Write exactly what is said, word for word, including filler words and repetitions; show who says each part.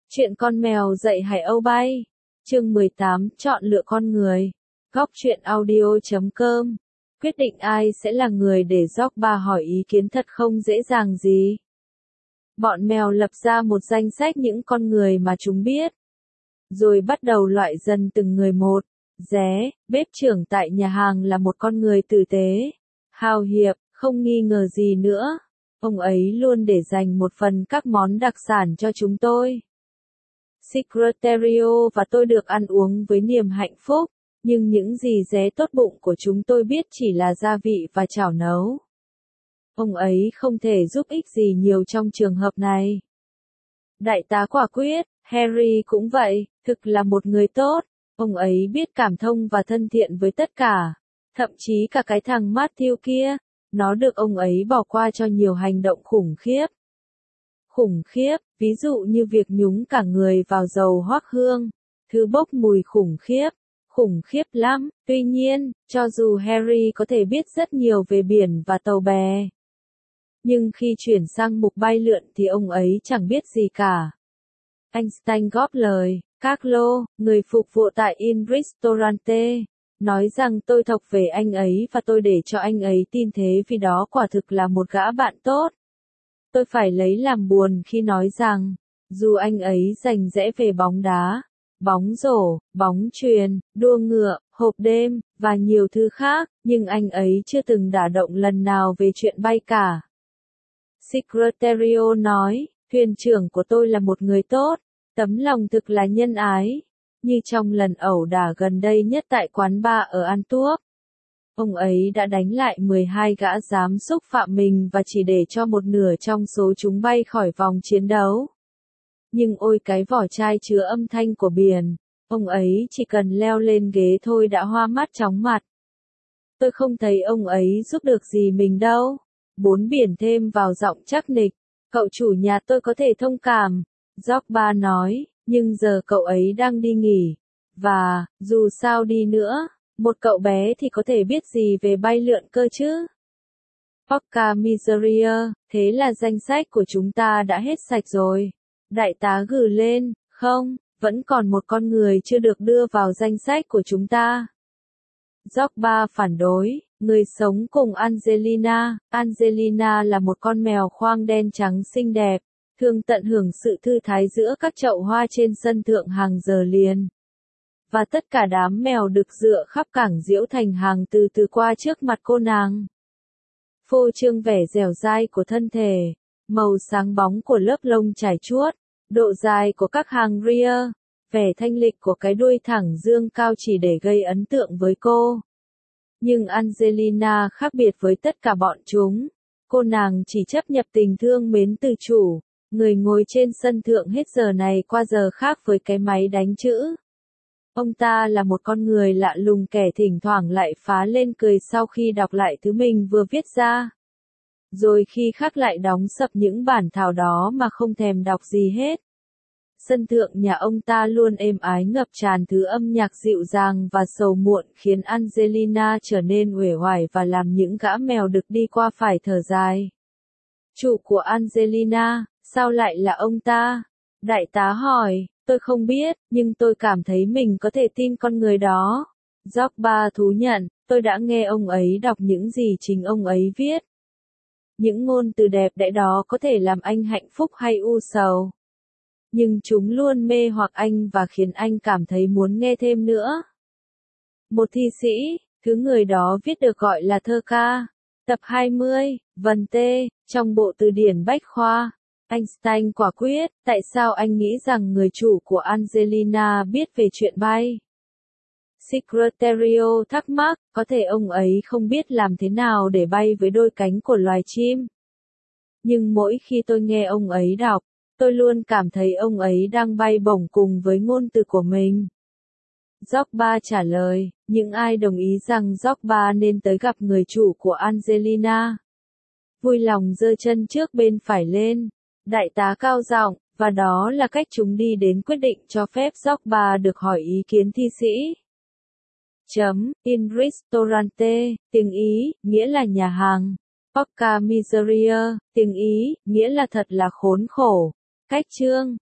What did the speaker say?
Speaker 1: Chuyện con mèo dạy Hải Âu bay. Chương mười tám, chọn lựa con người. Góc truyện audio chấm com. Quyết định ai sẽ là người để Drogba hỏi ý kiến thật không dễ dàng gì. Bọn mèo lập ra một danh sách những con người mà chúng biết. Rồi bắt đầu loại dần từng người một. Ré, bếp trưởng tại nhà hàng là một con người tử tế, hào hiệp, không nghi ngờ gì nữa. Ông ấy luôn để dành một phần các món đặc sản cho chúng tôi. Secretario và tôi được ăn uống với niềm hạnh phúc, nhưng những gì Ré tốt bụng của chúng tôi biết chỉ là gia vị và chảo nấu. Ông ấy không thể giúp ích gì nhiều trong trường hợp này. Đại tá quả quyết, Harry cũng vậy, thực là một người tốt. Ông ấy biết cảm thông và thân thiện với tất cả, thậm chí cả cái thằng Matthew kia, nó được ông ấy bỏ qua cho nhiều hành động khủng khiếp. Khủng khiếp, ví dụ như việc nhúng cả người vào dầu hoắc hương, thứ bốc mùi khủng khiếp, khủng khiếp lắm. Tuy nhiên, cho dù Harry có thể biết rất nhiều về biển và tàu bè, nhưng khi chuyển sang mục bay lượn thì ông ấy chẳng biết gì cả. Einstein góp lời, Carlo, người phục vụ tại Il Ristorante, nói rằng tôi thọc về anh ấy và tôi để cho anh ấy tin thế vì đó quả thực là một gã bạn tốt. Tôi phải lấy làm buồn khi nói rằng, dù anh ấy rành rẽ về bóng đá, bóng rổ, bóng chuyền, đua ngựa, hộp đêm, và nhiều thứ khác, nhưng anh ấy chưa từng đả động lần nào về chuyện bay cả. Secretario nói, thuyền trưởng của tôi là một người tốt, tấm lòng thực là nhân ái, như trong lần ẩu đả gần đây nhất tại quán bar ở Antwerp. Ông ấy đã đánh lại mười hai gã dám xúc phạm mình và chỉ để cho một nửa trong số chúng bay khỏi vòng chiến đấu. Nhưng ôi cái vỏ chai chứa âm thanh của biển, ông ấy chỉ cần leo lên ghế thôi đã hoa mắt chóng mặt. Tôi không thấy ông ấy giúp được gì mình đâu. Bốn biển thêm vào giọng chắc nịch, cậu chủ nhà tôi có thể thông cảm, Drogba nói, nhưng giờ cậu ấy đang đi nghỉ, và, dù sao đi nữa, một cậu bé thì có thể biết gì về bay lượn cơ chứ? Porca miseria, thế là danh sách của chúng ta đã hết sạch rồi. Đại tá gừ lên, không, vẫn còn một con người chưa được đưa vào danh sách của chúng ta. Drogba phản đối, người sống cùng Angelina. Angelina là một con mèo khoang đen trắng xinh đẹp, thường tận hưởng sự thư thái giữa các chậu hoa trên sân thượng hàng giờ liền. Và tất cả đám mèo đực dựa khắp cảng Diễu thành hàng từ từ qua trước mặt cô nàng. Phô trương vẻ dẻo dai của thân thể, màu sáng bóng của lớp lông trải chuốt, độ dài của các hàng ria, vẻ thanh lịch của cái đuôi thẳng dương cao chỉ để gây ấn tượng với cô. Nhưng Angelina khác biệt với tất cả bọn chúng. Cô nàng chỉ chấp nhập tình thương mến từ chủ, người ngồi trên sân thượng hết giờ này qua giờ khác với cái máy đánh chữ. Ông ta là một con người lạ lùng kẻ thỉnh thoảng lại phá lên cười sau khi đọc lại thứ mình vừa viết ra. Rồi khi khác lại đóng sập những bản thảo đó mà không thèm đọc gì hết. Sân thượng nhà ông ta luôn êm ái ngập tràn thứ âm nhạc dịu dàng và sầu muộn khiến Angelina trở nên uể oải và làm những gã mèo đực đi qua phải thở dài. Chủ của Angelina, sao lại là ông ta? Đại tá hỏi, tôi không biết, nhưng tôi cảm thấy mình có thể tin con người đó. Drogba thú nhận, tôi đã nghe ông ấy đọc những gì chính ông ấy viết. Những ngôn từ đẹp đẽ đó có thể làm anh hạnh phúc hay u sầu. Nhưng chúng luôn mê hoặc anh và khiến anh cảm thấy muốn nghe thêm nữa. Một thi sĩ, thứ người đó viết được gọi là thơ ca. Tập hai mươi, vần T, trong bộ từ điển Bách Khoa. Einstein quả quyết, tại sao anh nghĩ rằng người chủ của Angelina biết về chuyện bay? Secretario thắc mắc, có thể ông ấy không biết làm thế nào để bay với đôi cánh của loài chim. Nhưng mỗi khi tôi nghe ông ấy đọc, tôi luôn cảm thấy ông ấy đang bay bổng cùng với ngôn từ của mình. Drogba trả lời, những ai đồng ý rằng Drogba nên tới gặp người chủ của Angelina? Vui lòng giơ chân trước bên phải lên. Đại tá cao giọng, và đó là cách chúng đi đến quyết định cho phép Drogba được hỏi ý kiến thi sĩ. Chấm, in ristorante, tiếng Ý, nghĩa là nhà hàng. Porca miseria, tiếng Ý, nghĩa là thật là khốn khổ. Cách chương